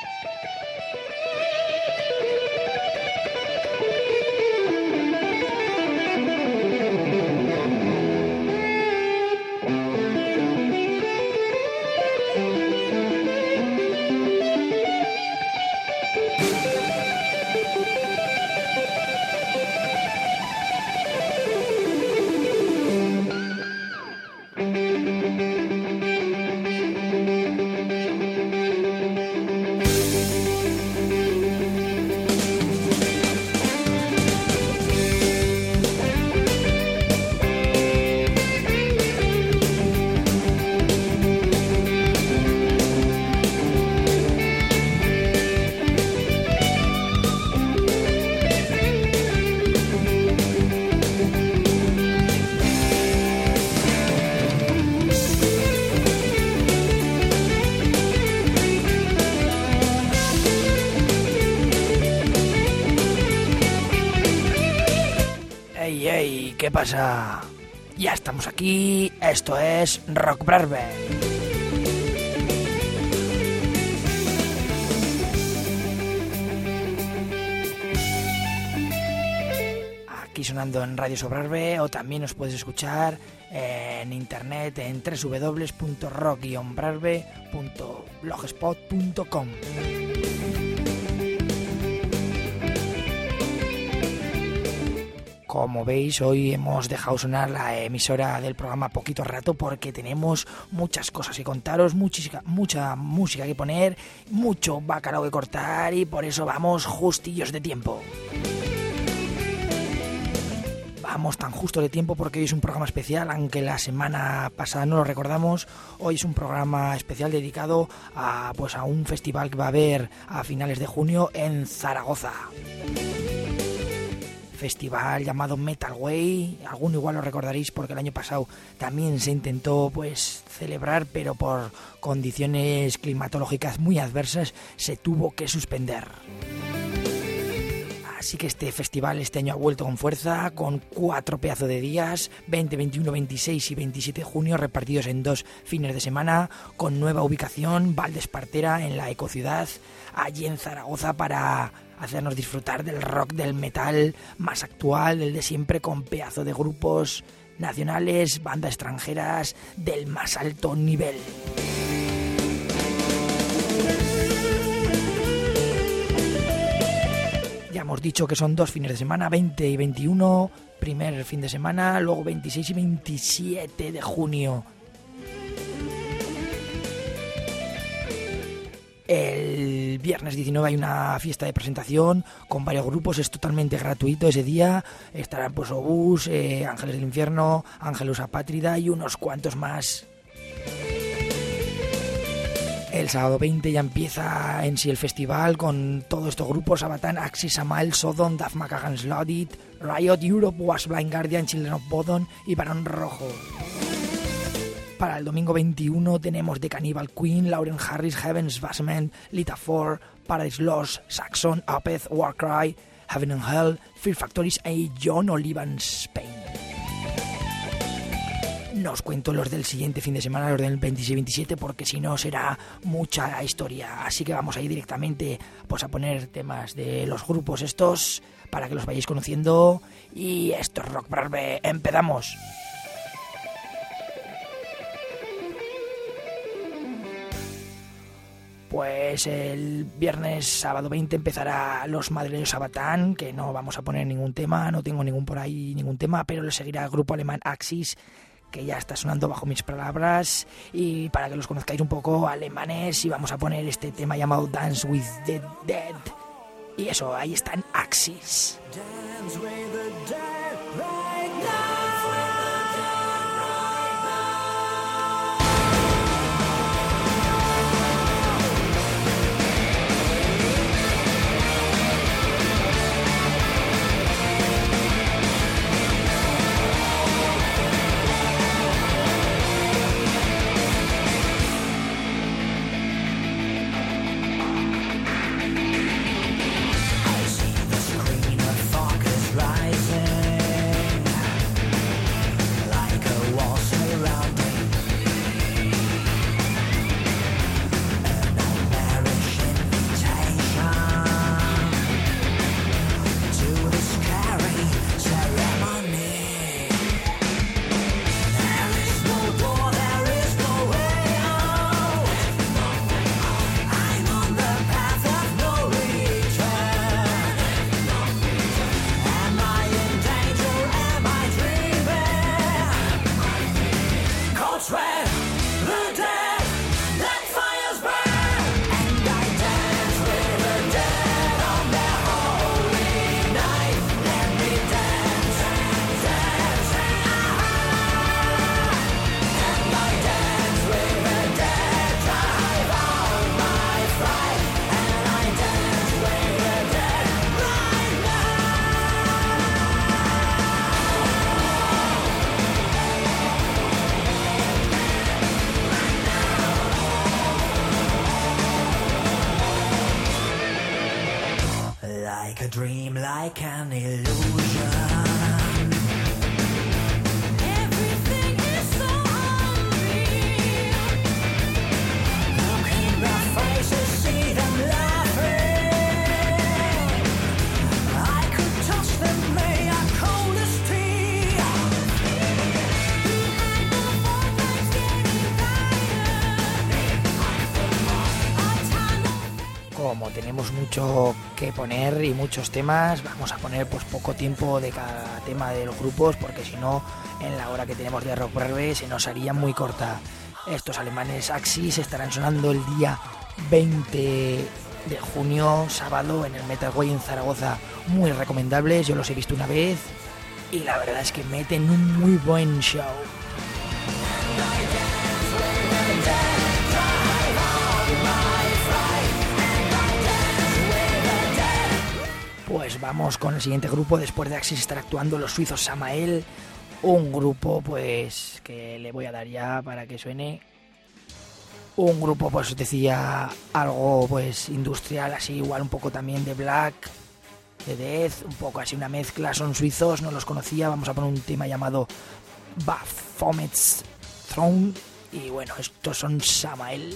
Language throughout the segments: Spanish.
¿Qué pasa? Ya estamos aquí, esto es Rock Brarbe. Aquí sonando en Radio Sobrarbe, o también nos puedes escuchar en internet en www.rock-brarbe.blogspot.com. Como veis, hoy hemos dejado sonar la emisora del programa poquito rato porque tenemos muchas cosas que contaros, mucha música que poner, mucho bacalao que cortar y por eso vamos justillos de tiempo. Vamos tan justo de tiempo porque hoy es un programa especial, aunque la semana pasada no lo recordamos. Hoy es un programa especial dedicado a un festival que va a haber a finales de junio en Zaragoza. Festival llamado Metal Way, alguno igual lo recordaréis porque el año pasado también se intentó celebrar, pero por condiciones climatológicas muy adversas se tuvo que suspender. Así que este festival este año ha vuelto con fuerza, con 4 pedazos de días, 20, 21, 26 y 27 de junio, repartidos en 2 fines de semana, con nueva ubicación, Valdespartera, en la Ecociudad, allí en Zaragoza, para hacernos disfrutar del rock, del metal más actual, del de siempre, con pedazo de grupos nacionales, bandas extranjeras del más alto nivel. Ya hemos dicho que son 2 fines de semana, 20 y 21, primer fin de semana, luego 26 y 27 de junio. El viernes 19 hay una fiesta de presentación con varios grupos, es totalmente gratuito ese día. Estarán Obús, Ángeles del Infierno, Ángelus Apátrida y unos cuantos más. El sábado 20 ya empieza en sí el festival con todos estos grupos: Sabaton, Axis, Samael, Sodom, Duff McKagan, Slodit, Riot, Europe, Was Blind Guardian, Children of Bodom y Barón Rojo. Para el domingo 21 tenemos The Cannibal Queen, Lauren Harris, Heaven's Basement, Lita Ford, Paradise Lost, Saxon, Opeth, Warcry, Heaven and Hell, Fear Factories y John Olivan Spain. No os cuento los del siguiente fin de semana, los del 26 y 27, porque si no será mucha historia. Así que vamos a ir directamente a poner temas de los grupos estos para que los vayáis conociendo. Y esto es Rock Brarbe, empezamos. Pues el viernes, sábado 20, empezará los madrileños Sabaton, que no vamos a poner ningún tema, no tengo ningún tema, pero le seguirá el grupo alemán Axis, que ya está sonando bajo mis palabras, y para que los conozcáis un poco, alemanes, y vamos a poner este tema llamado Dance with the Dead. Y eso, ahí están Axis. Dance with the dead right now. like a dream, like an illusion. Everything is so unreal. Look in their faces, see them laughing. I could touch them, they are cold as steel. Behind the foreheads getting brighter. Como tenemos mucho que poner y muchos temas, vamos a poner pues poco tiempo de cada tema de los grupos, porque si no, en la hora que tenemos de Rock Breve se nos haría muy corta. Estos alemanes Axis estarán sonando el día 20 de junio, sábado, en el Metal Way en Zaragoza. Muy recomendables, yo los he visto una vez y la verdad es que meten un muy buen show. Pues vamos con el siguiente grupo. Después de Axis estará actuando los suizos Samael, un grupo pues que le voy a dar ya para que suene. Un grupo, pues os decía, algo pues industrial, así igual un poco también de black, de death, un poco así una mezcla. Son suizos, no los conocía. Vamos a poner un tema llamado Baphomet's Throne y bueno, estos son Samael.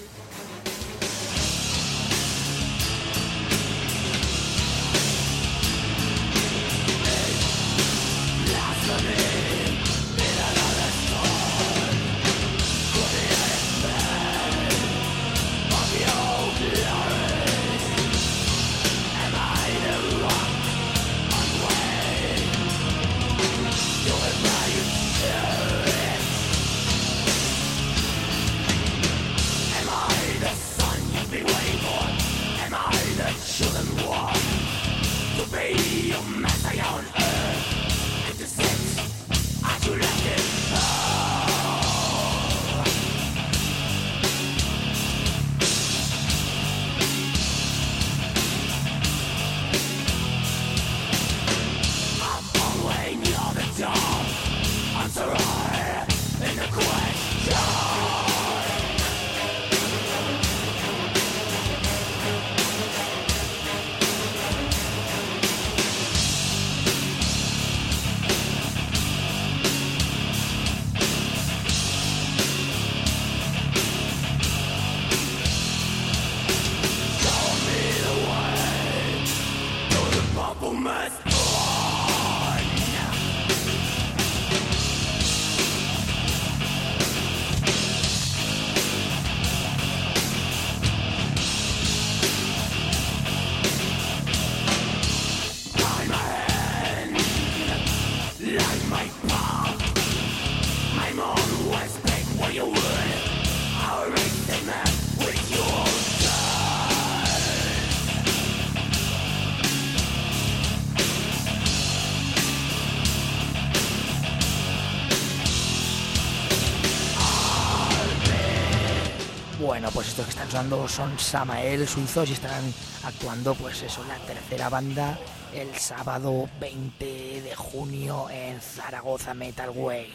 Bueno, pues estos que están sonando son Samael, suizos, y estarán actuando, pues eso, la tercera banda el sábado 20 de junio en Zaragoza Metal Way.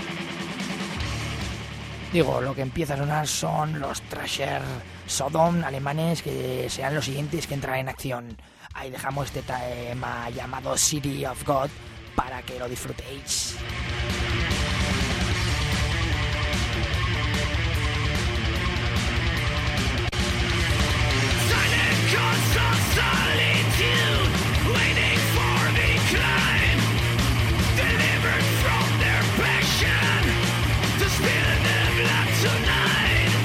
Digo, lo que empieza a sonar son los Thrasher Sodom alemanes, que serán los siguientes que entrarán en acción. Ahí dejamos este tema llamado City of God para que lo disfrutéis. Waiting for decline, delivered from their passion to spill their blood tonight.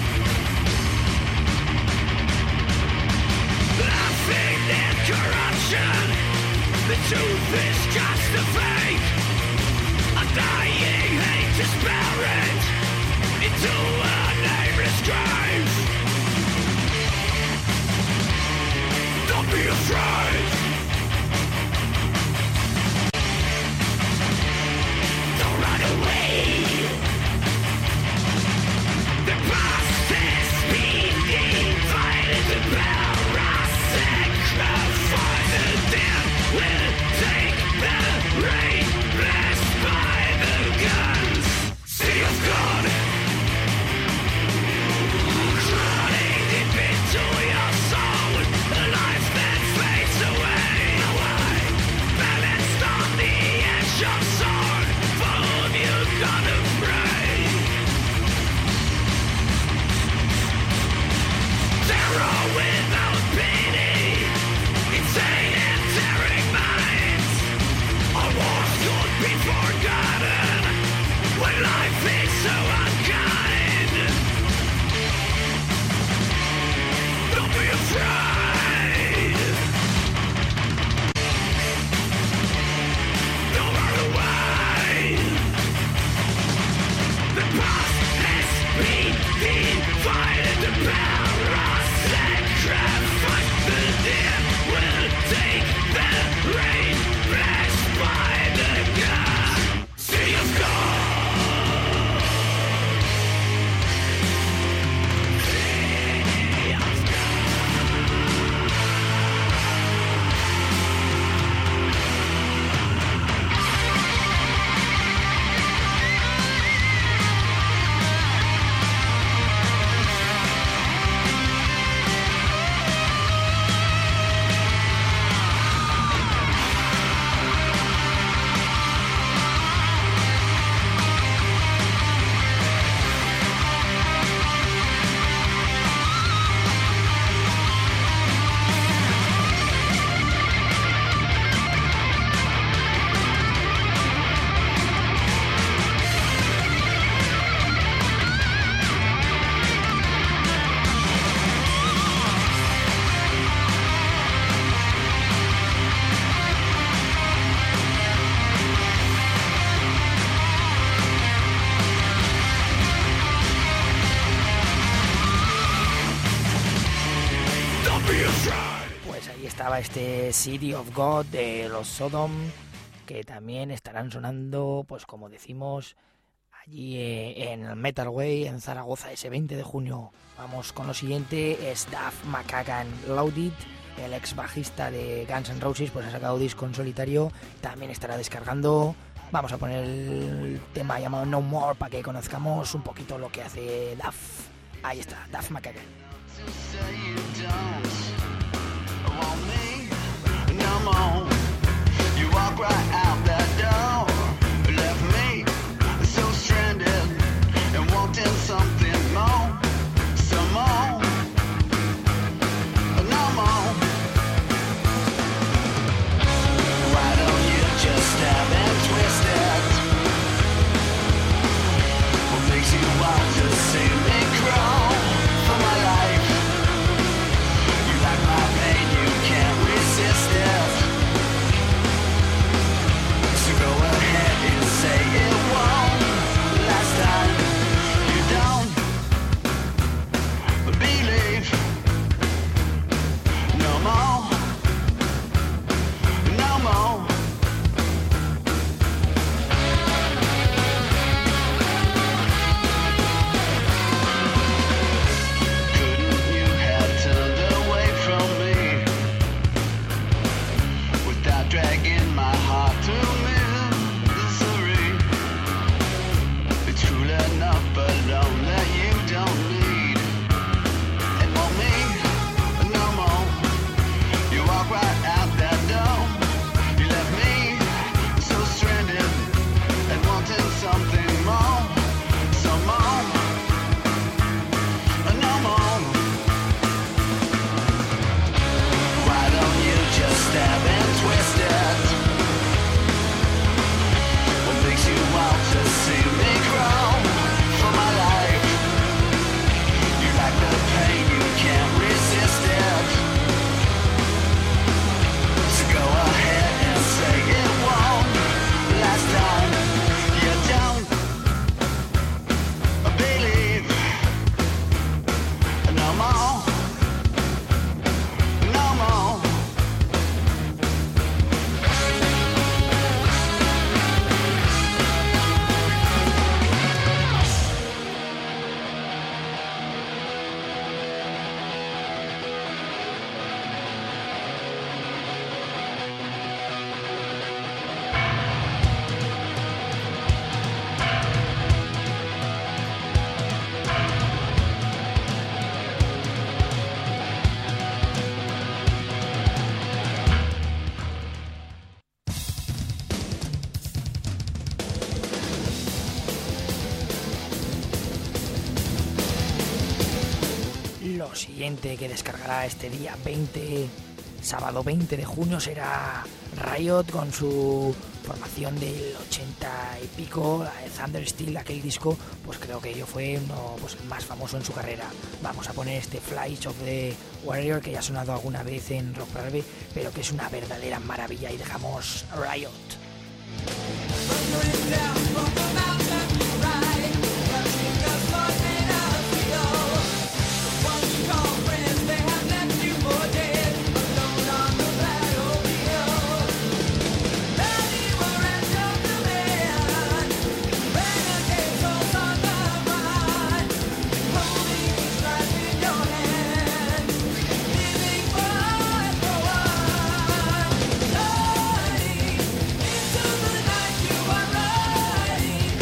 Laughing at corruption, the truth is just a fake. A dying hate is buried into a nameless grave. Don't be afraid. The past has been divided. The power sacrifice. The dead will take the rain, blessed by the guns. City of God, crawling deep into your soul. A life that fades Pues ahí estaba este City of God de los Sodom, que también estarán sonando, pues como decimos, allí en el Metal Way, en Zaragoza, ese 20 de junio. Vamos con lo siguiente, es Duff McKagan Loaded, el ex bajista de Guns N' Roses, pues ha sacado disco en solitario, también estará descargando. Vamos a poner el tema llamado No More para que conozcamos un poquito lo que hace Duff. Ahí está, Duff McKagan. Something more, some more, no more. Why don't you just stab and twist it? What makes you want to see me crawl for my life? You like my pain, you can't resist it. So go ahead and say it won't. Last time don't believe no more, no more. Couldn't you have turned away from me without dragging my heart to misery? It's cruel enough, but alone that you don't need and want me no more. You walk right out that door. You left me so stranded and wanting something more, some more, no more. Why don't you just stab and twist it? What makes you want to see me crawl for my life? You like the pain, you can't resist it. So go ahead and say it won't. Last time you don't believe no more, no more. Lo siguiente que descargará este día 20, sábado 20 de junio, será Riot con su formación del 80 y pico, la de Thunder Steel, aquel disco, pues creo que ello fue uno, pues, el más famoso en su carrera. Vamos a poner este Flight of the Warrior, que ya ha sonado alguna vez en Rock Brave, pero que es una verdadera maravilla, y dejamos Riot. Into the night you are riding.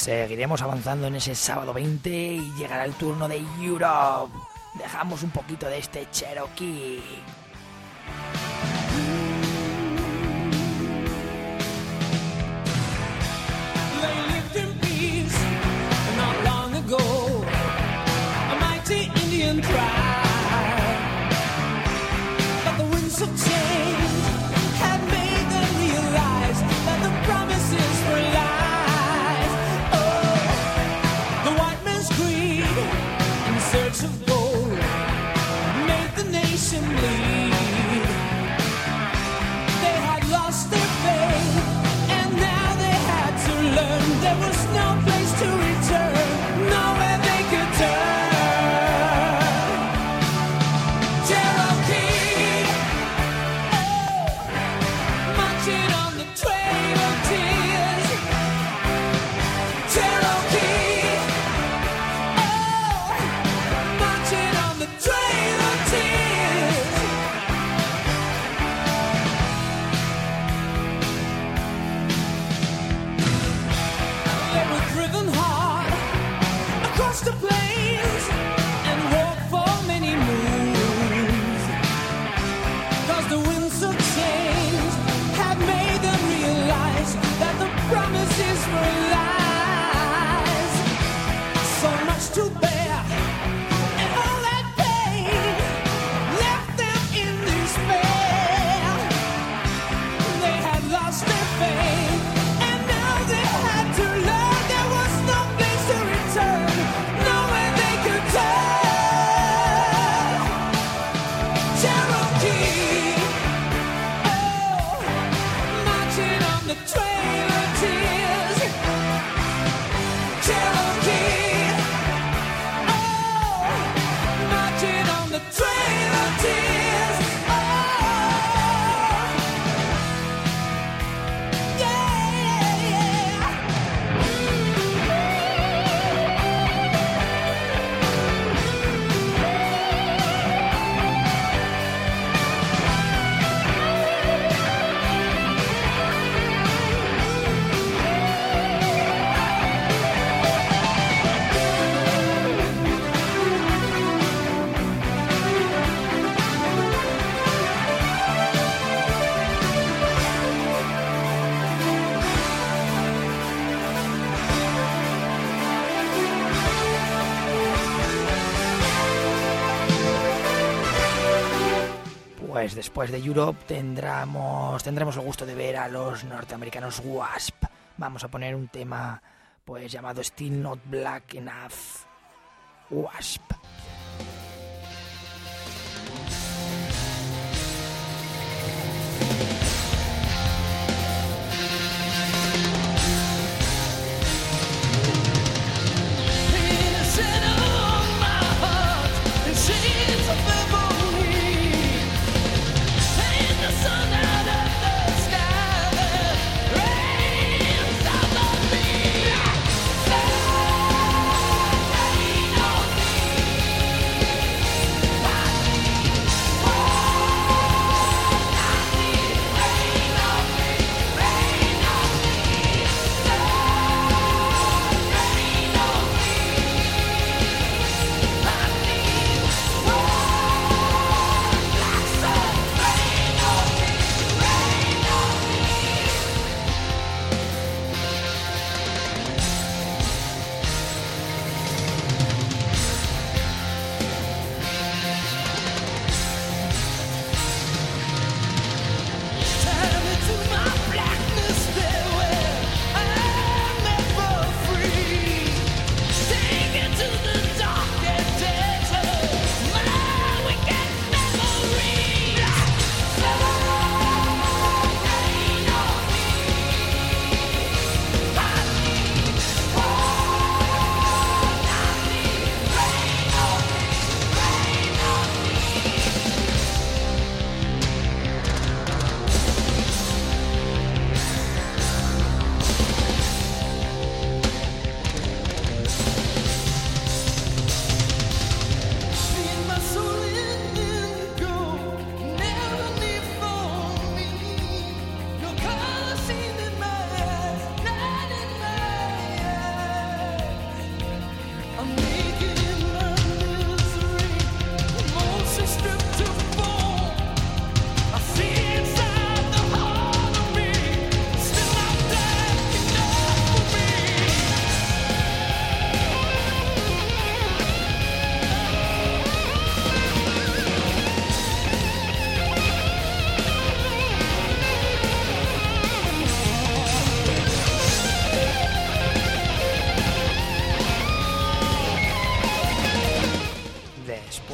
Seguiremos avanzando en ese sábado 20 y llegará el turno de Europe. Dejamos un poquito de este Cherokee. They lived in peace not long ago, a mighty Indian tribe. But the winds of change had made them realize that the promises were lies. Oh, the white man's greed in search of gold made the nation bleed. They had lost their faith, and now they had to learn there was no place to return, nowhere they could turn. Cherokee, oh, marching on the trail of tears. Cherokee, oh, marching on the trail of tears. They were driven hard across the plains and walked for many moons. 'Cause the winds of change had made them realize that the promises were lies. So much to bear, and all that pain left them in despair. They had lost their faith, and now they had to learn there was no place to return, nowhere they could turn. Cherokee, oh, marching on the trail of tears. Cherokee, oh, marching on the trail of tears. Oh, yeah, yeah. Pues después de Europe tendremos el gusto de ver a los norteamericanos Wasp. Vamos a poner un tema pues llamado Still Not Black Enough. Wasp. Innocent on my heart, the shades of memory. And the sun out of the sky that rains down on me. Rain on me.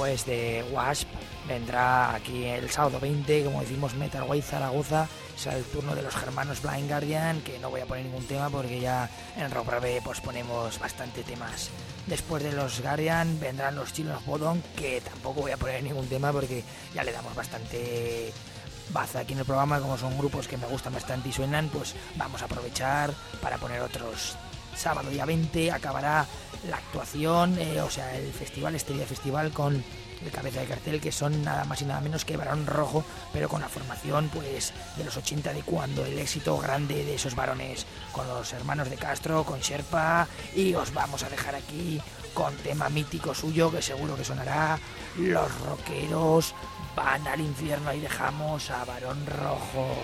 pues de Wasp vendrá aquí el sábado 20, como decimos, Metal Way Zaragoza. Será el turno de los germanos Blind Guardian, que no voy a poner ningún tema porque ya en Rock Brave pues ponemos bastante temas. Después de los Guardian vendrán los Children of Bodom, que tampoco voy a poner ningún tema porque ya le damos bastante baza aquí en el programa. Como son grupos que me gustan bastante y suenan, pues vamos a aprovechar para poner otros. Sábado día 20 acabará la actuación, o sea, el festival, este día festival, con el cabeza de cartel, que son nada más y nada menos que Barón Rojo, pero con la formación pues de los 80, de cuando el éxito grande de esos varones, con los hermanos de Castro, con Sherpa, y os vamos a dejar aquí con tema mítico suyo que seguro que sonará. Los rockeros van al infierno, y dejamos a Barón Rojo.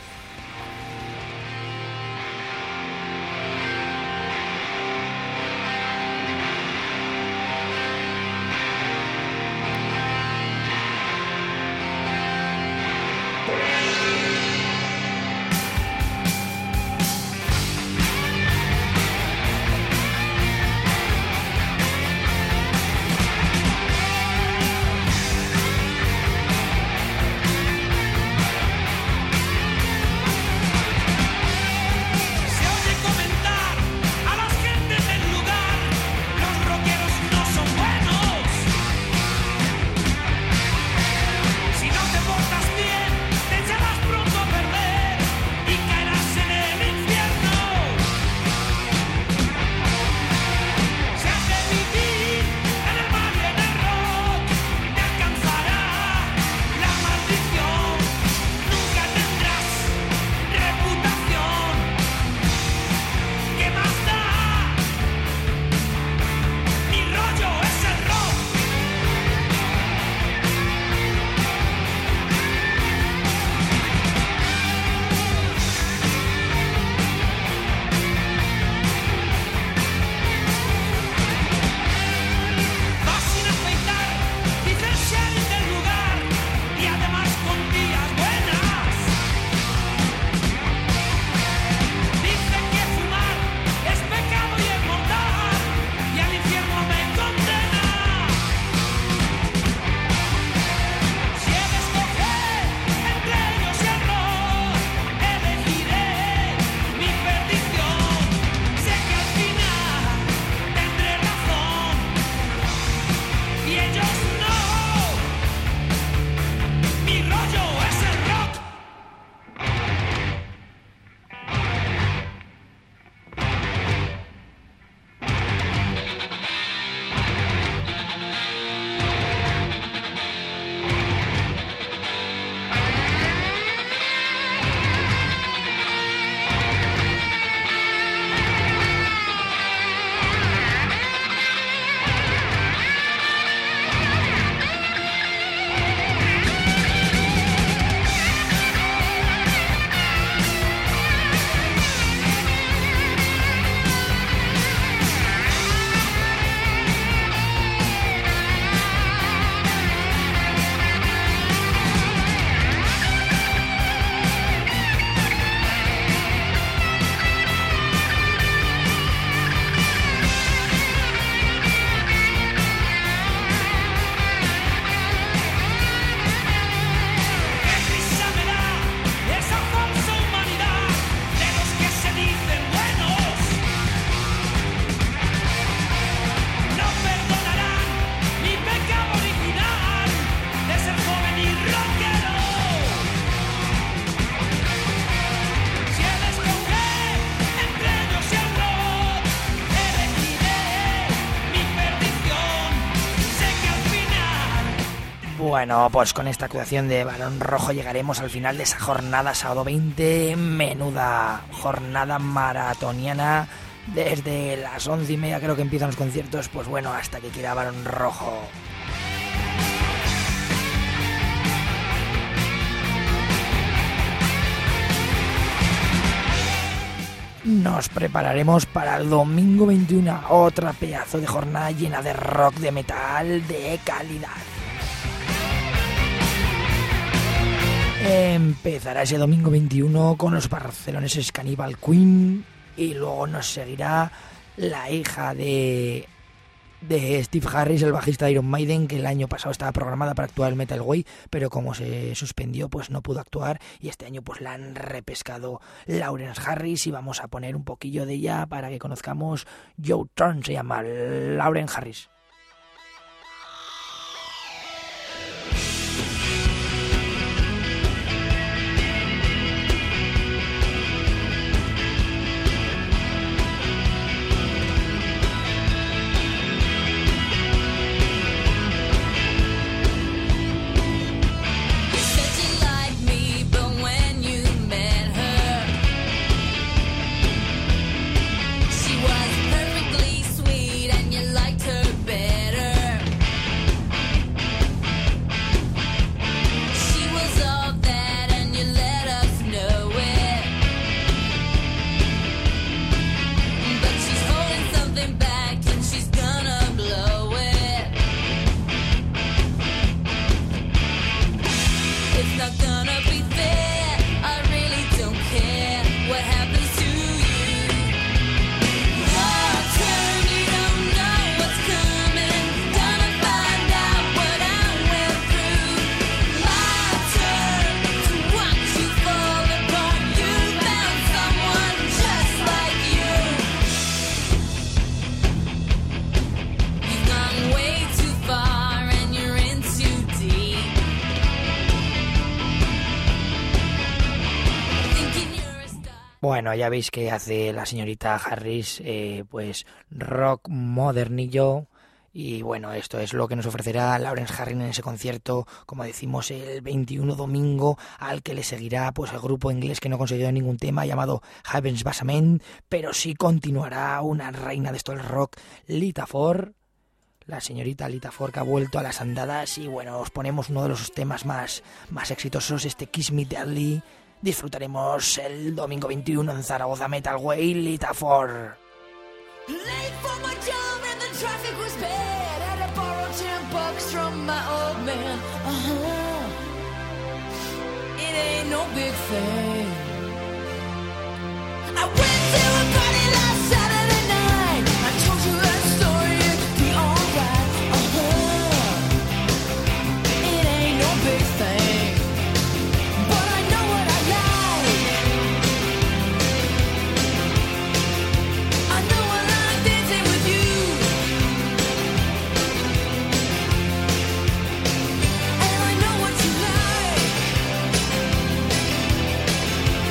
Bueno, pues con esta actuación de Barón Rojo llegaremos al final de esa jornada sábado 20, menuda jornada maratoniana, desde las 11:30 creo que empiezan los conciertos, pues bueno, hasta que quiera Barón Rojo. Nos prepararemos para el domingo 21, otra pedazo de jornada llena de rock, de metal, de calidad. Empezará ese domingo 21 con los barceloneses Cannibal Queen, y luego nos seguirá la hija de de Steve Harris, el bajista de Iron Maiden, que el año pasado estaba programada para actuar en Metal Way, pero como se suspendió, pues no pudo actuar, y este año pues la han repescado Lawrence Harris, y vamos a poner un poquillo de ella para que conozcamos Joe Turn, se llama Lawrence Harris. Bueno, ya veis que hace la señorita Harris, pues rock modernillo. Y bueno, esto es lo que nos ofrecerá Lawrence Harris en ese concierto, como decimos, el 21 domingo, al que le seguirá pues el grupo inglés que no consiguió ningún tema, llamado Heaven's Basement, pero sí continuará una reina de esto del rock, Lita Ford, la señorita Lita Ford, que ha vuelto a las andadas. Y bueno, os ponemos uno de los temas más exitosos, este Kiss Me Deadly. Disfrutaremos el domingo 21 en Zaragoza Metal Way, Lita Ford. Late for my job and the traffic was bad. Had to borrow $10 from my old man. It ain't no big thing. I went to a party last Saturday night. I told you that story, it'd be alright. It ain't no big thing. But I know what I like. I know I like dancing with you. And I know what you like.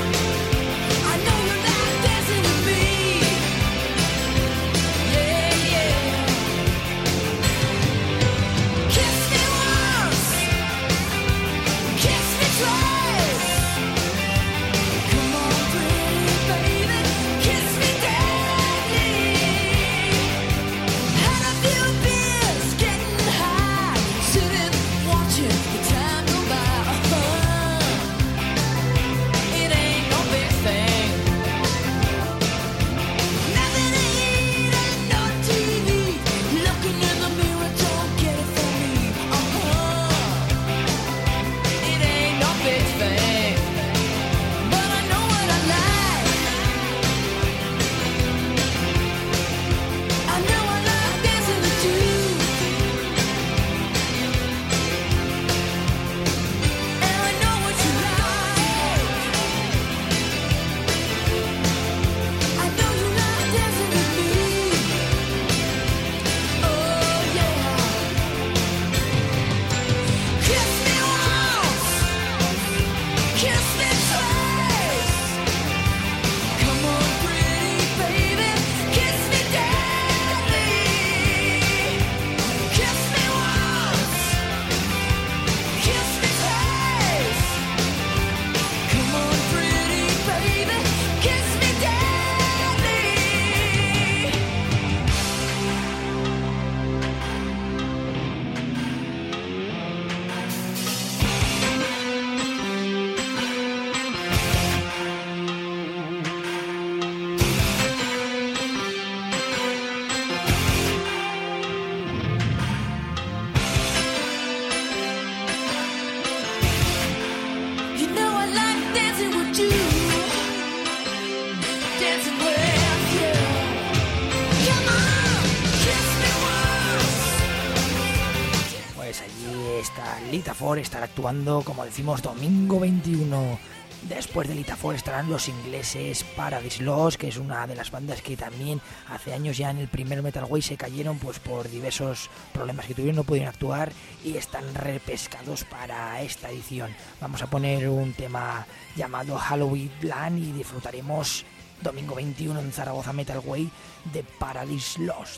Lita Ford estará actuando, como decimos, domingo 21. Después de Lita Ford estarán los ingleses Paradise Lost, que es una de las bandas que también hace años ya en el primer Metal Way se cayeron pues por diversos problemas que tuvieron, no pudieron actuar y están repescados para esta edición. Vamos a poner un tema llamado Halloween Land y disfrutaremos domingo 21 en Zaragoza Metal Way de Paradise Lost.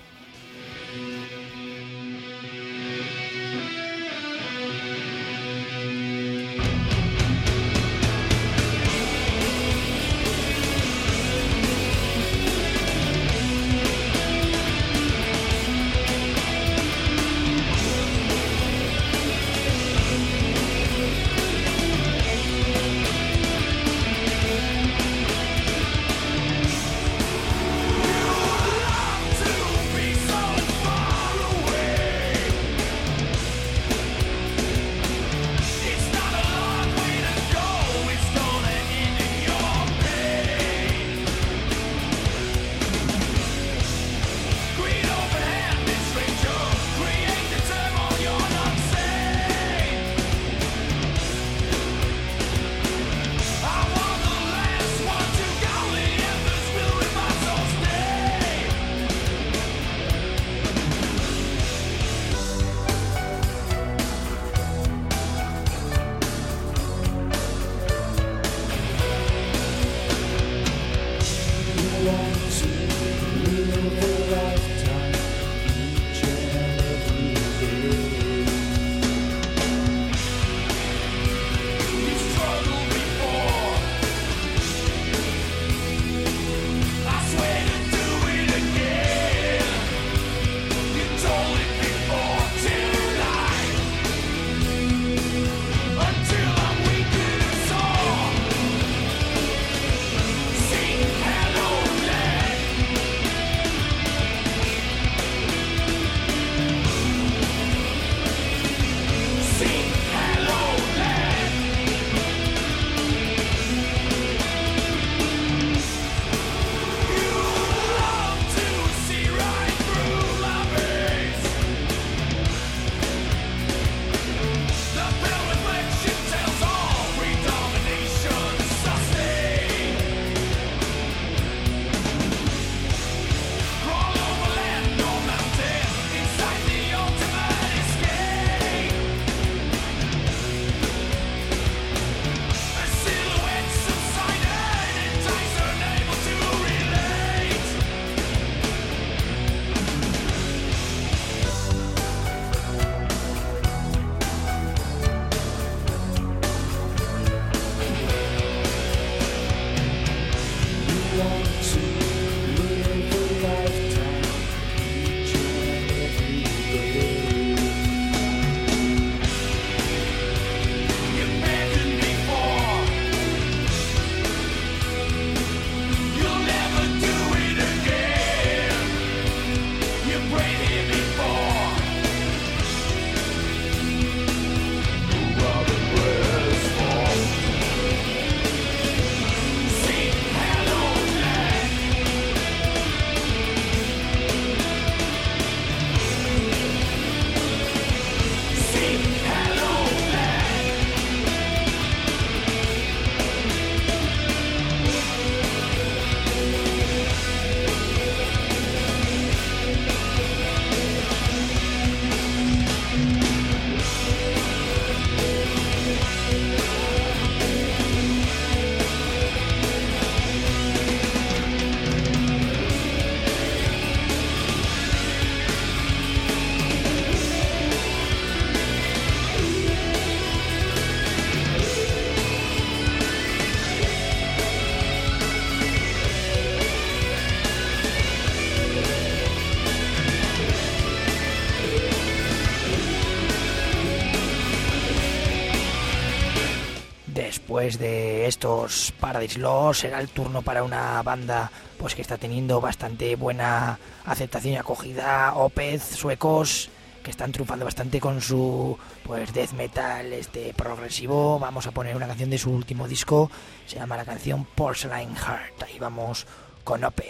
Después de estos Paradise Lost será el turno para una banda pues que está teniendo bastante buena aceptación y acogida, Opeth, suecos, que están triunfando bastante con su pues death metal progresivo. Vamos a poner una canción de su último disco, se llama la canción Porcelain Heart. Ahí vamos con Opeth.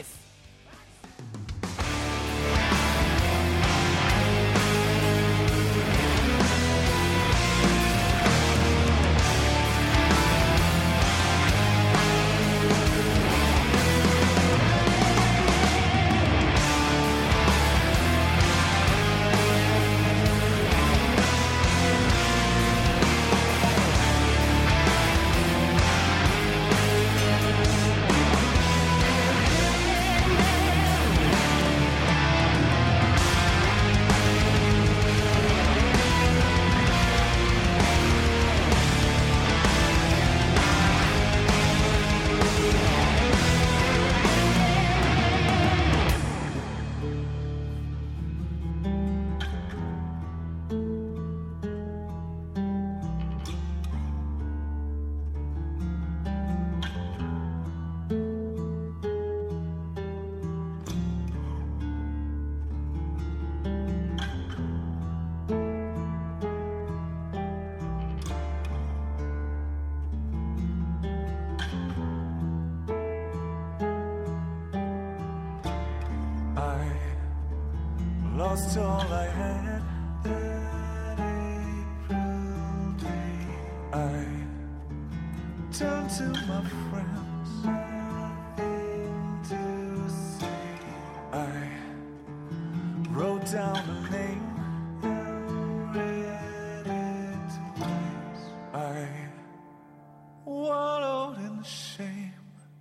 lost all I had that April day. I turned to my friends, nothing to say. I wrote down a name and read it twice. I wallowed in shame.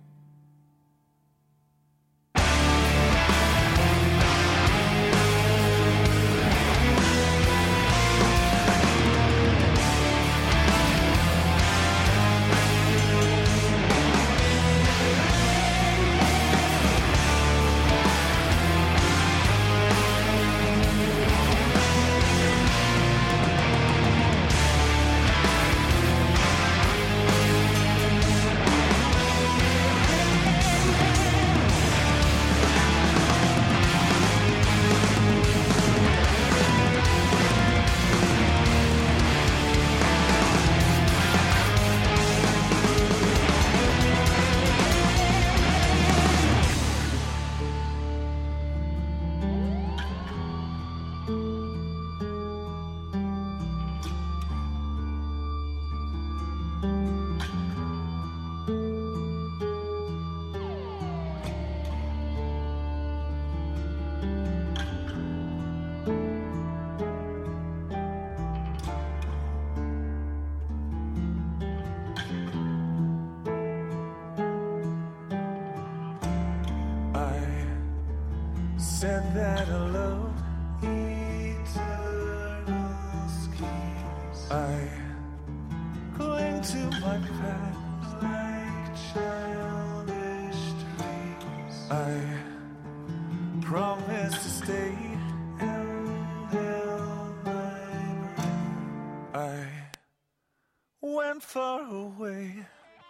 Said that I loved eternal schemes. I cling to my past like childish dreams. I promised to stay and held my breath. I went far away.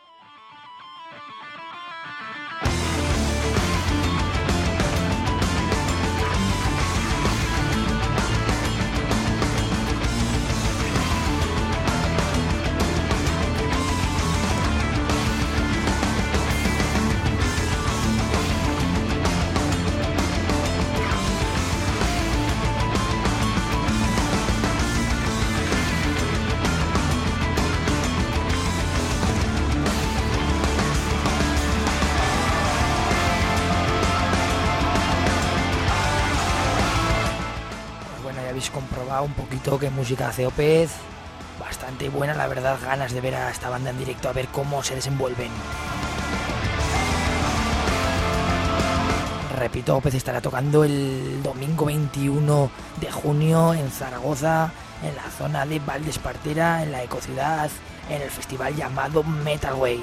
Comprobado un poquito qué música hace Opeth, bastante buena, la verdad, ganas de ver a esta banda en directo, a ver cómo se desenvuelven. Repito, Opeth estará tocando el domingo 21 de junio en Zaragoza, en la zona de Valdespartera, en la Ecociudad, en el festival llamado Metal Way.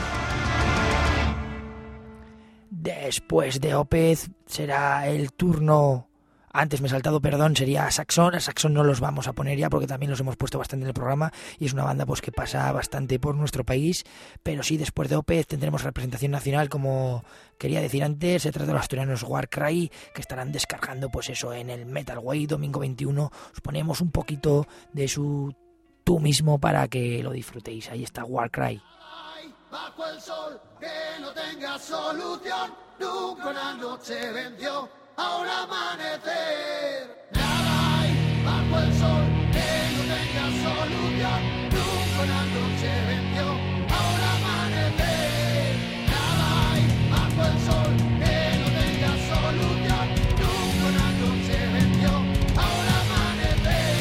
Después de Opeth será el turno... Antes me he saltado, perdón, sería Saxon. A Saxon no los vamos a poner ya porque también los hemos puesto bastante en el programa y es una banda pues que pasa bastante por nuestro país, pero sí, después de Opeth tendremos representación nacional, como quería decir antes. Se trata de los asturianos Warcry, que estarán descargando pues eso en el Metal Way domingo 21. Os ponemos un poquito de su Tú Mismo para que lo disfrutéis. Ahí está Warcry. Bajo el sol que no tenga solución, nunca una noche venció a un amanecer. Nada hay bajo el sol que no tenga solución, nunca una noche venció a un amanecer. Nada hay bajo el sol que no tenga solución, nunca una noche venció a un amanecer.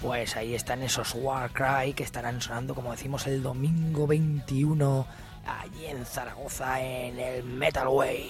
Pues ahí están esos Warcry que estarán sonando, como decimos, el domingo 21 allí en Zaragoza en el Metal Way.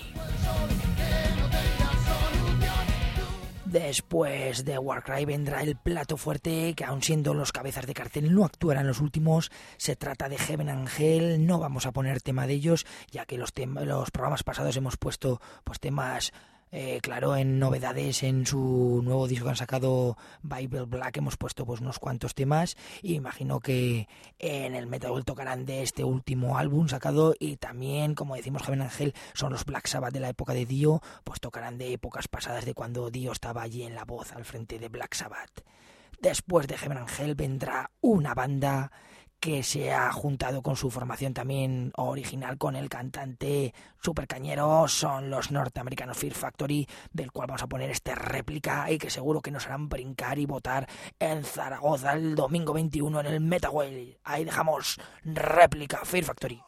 Después de Warcry vendrá el plato fuerte, que aun siendo los cabezas de cartel no actuarán los últimos. Se trata de Heaven and Hell. No vamos a poner tema de ellos, ya que los programas pasados hemos puesto pues temas, claro, en novedades en su nuevo disco que han sacado, Bible Black. Hemos puesto pues unos cuantos temas, y imagino que en el Metal World tocarán de este último álbum sacado, y también, como decimos, Heaven and Hell son los Black Sabbath de la época de Dio, pues tocarán de épocas pasadas, de cuando Dio estaba allí en la voz al frente de Black Sabbath. Después de Heaven and Hell vendrá una banda que se ha juntado con su formación también original, con el cantante super cañero. Son los norteamericanos Fear Factory, del cual vamos a poner este réplica, y que seguro que nos harán brincar y votar en Zaragoza el domingo 21 en el Metawell. Ahí dejamos réplica, Fear Factory.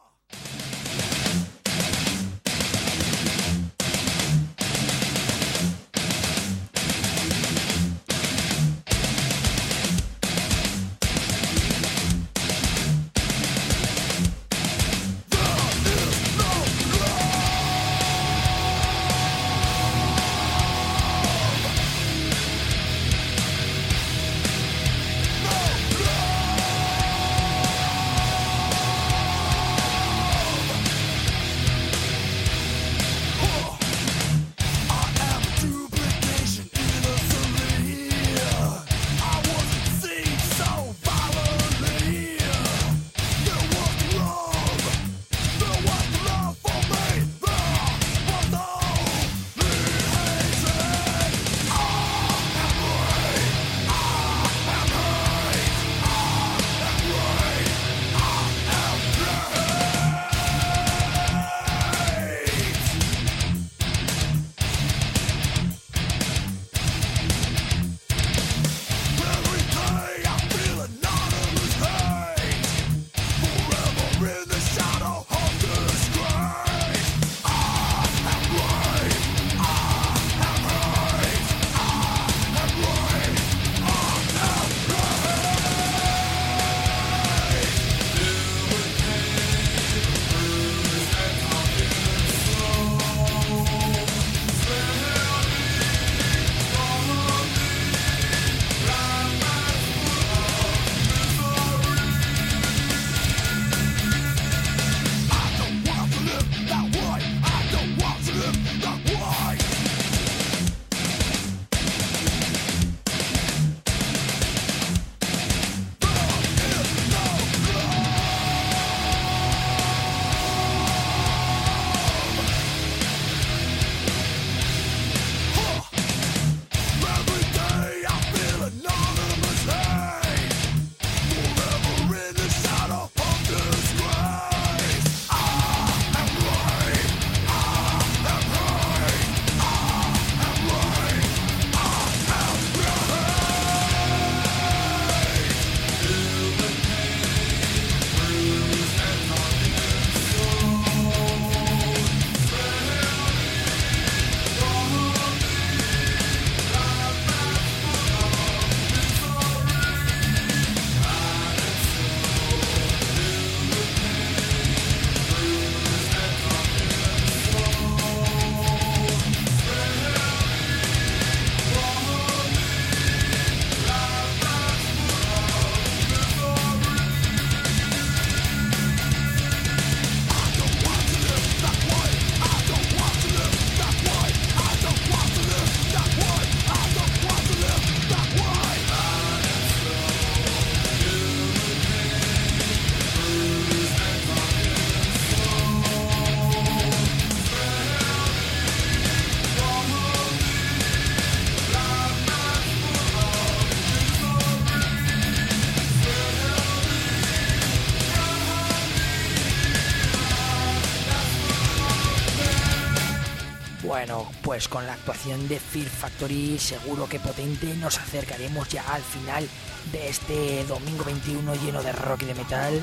Bueno, pues con la actuación de Fear Factory, seguro que potente, nos acercaremos ya al final de este domingo 21 lleno de rock y de metal.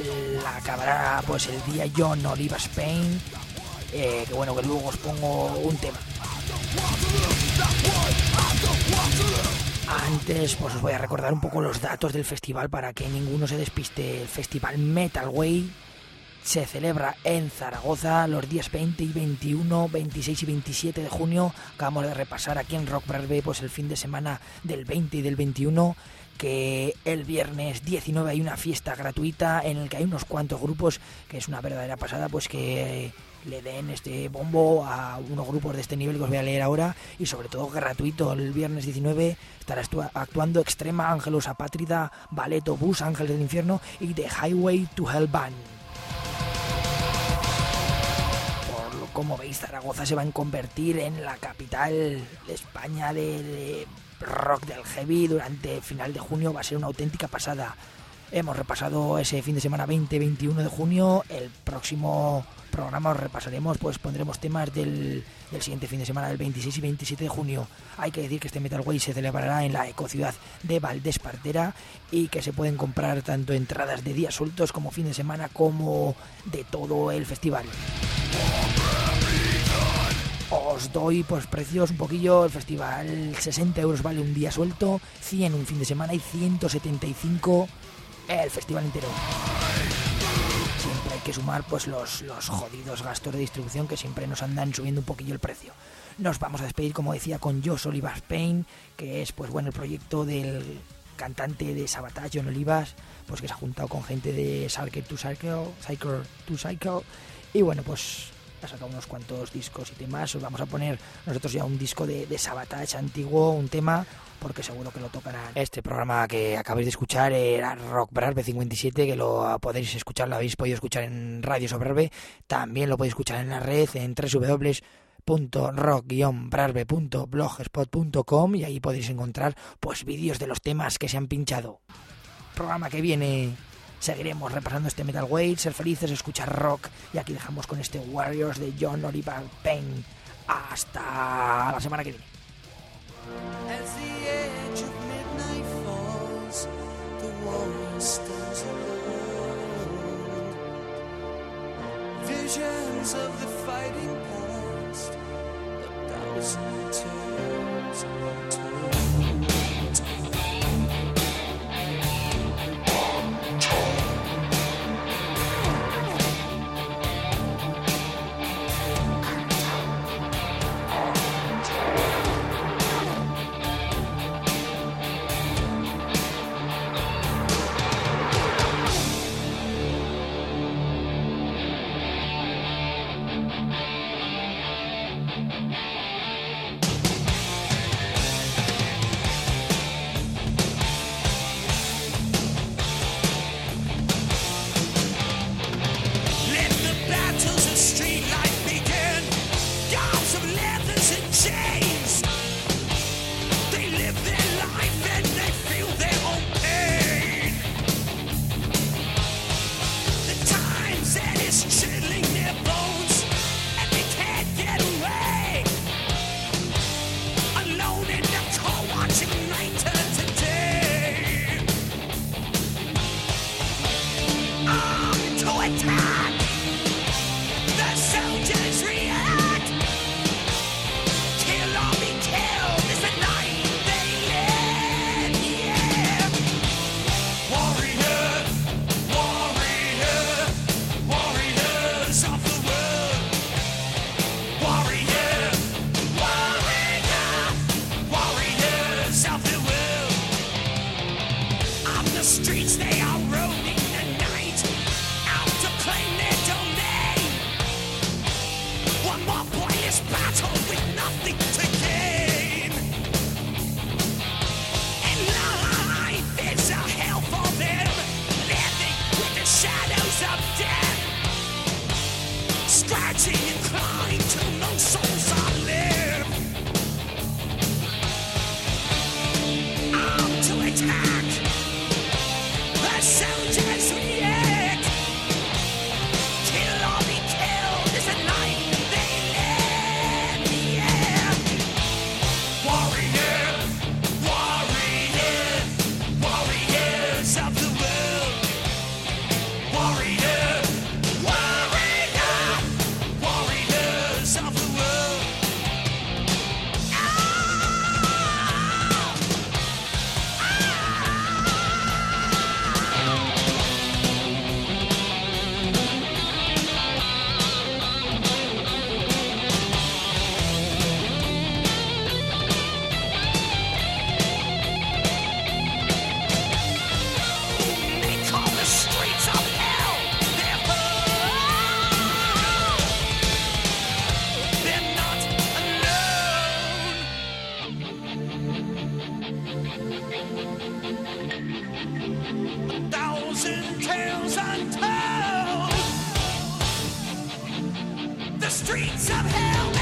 La acabará pues el día John Oliva Spain, que bueno, que luego os pongo un tema. Antes pues os voy a recordar un poco los datos del festival para que ninguno se despiste. El festival Metal Way se celebra en Zaragoza los días 20 y 21, 26 y 27 de junio. Acabamos de repasar aquí en Rock Brasbe pues el fin de semana del 20 y del 21, que el viernes 19 hay una fiesta gratuita en el que hay unos cuantos grupos, que es una verdadera pasada pues que le den este bombo a unos grupos de este nivel que os voy a leer ahora, y sobre todo gratuito. El viernes 19 estará actuando Extrema, Ángelus Apátrida, Ballet Bus, Ángeles del Infierno y The Highway to Hell Band. Como veis, Zaragoza se va a convertir en la capital de España de rock del heavy durante el final de junio. Va a ser una auténtica pasada. Hemos repasado ese fin de semana 20-21 de junio. El próximo programa os repasaremos, pues pondremos temas del siguiente fin de semana, del 26 y 27 de junio. Hay que decir que este Metal Way se celebrará en la ecociudad de Valdespartera y que se pueden comprar tanto entradas de días sueltos como fin de semana como de todo el festival. Os doy pues precios un poquillo. El festival 60 euros vale un día suelto, 100 un fin de semana y 175 el festival entero. Siempre hay que sumar pues los jodidos gastos de distribución que siempre nos andan subiendo un poquillo el precio. Nos vamos a despedir, como decía, con Josh Olivas Pain, que es pues bueno el proyecto del cantante de Sabotage, John Olivas, pues que se ha juntado con gente de Cycle to Cycle, y bueno pues ha sacado unos cuantos discos y temas. Os vamos a poner nosotros ya un disco de Sabotage antiguo, un tema, porque seguro que lo tocarán. Este programa que acabáis de escuchar era Rock Brasbe 57, que lo podéis escuchar, lo habéis podido escuchar en Radio Sobrasbe, también lo podéis escuchar en la red en www.rock-brasbe.blogspot.com, y ahí podéis encontrar pues vídeos de los temas que se han pinchado. Programa que viene seguiremos repasando este Metal Way, ser felices, escuchar rock, y aquí dejamos con este Warriors de John Oliver Pain. Hasta la semana que viene. As the edge of midnight falls, the warrior stands alone. Visions of the fighting past, a thousand tales untold. 1,000 tales untold. The streets of hell.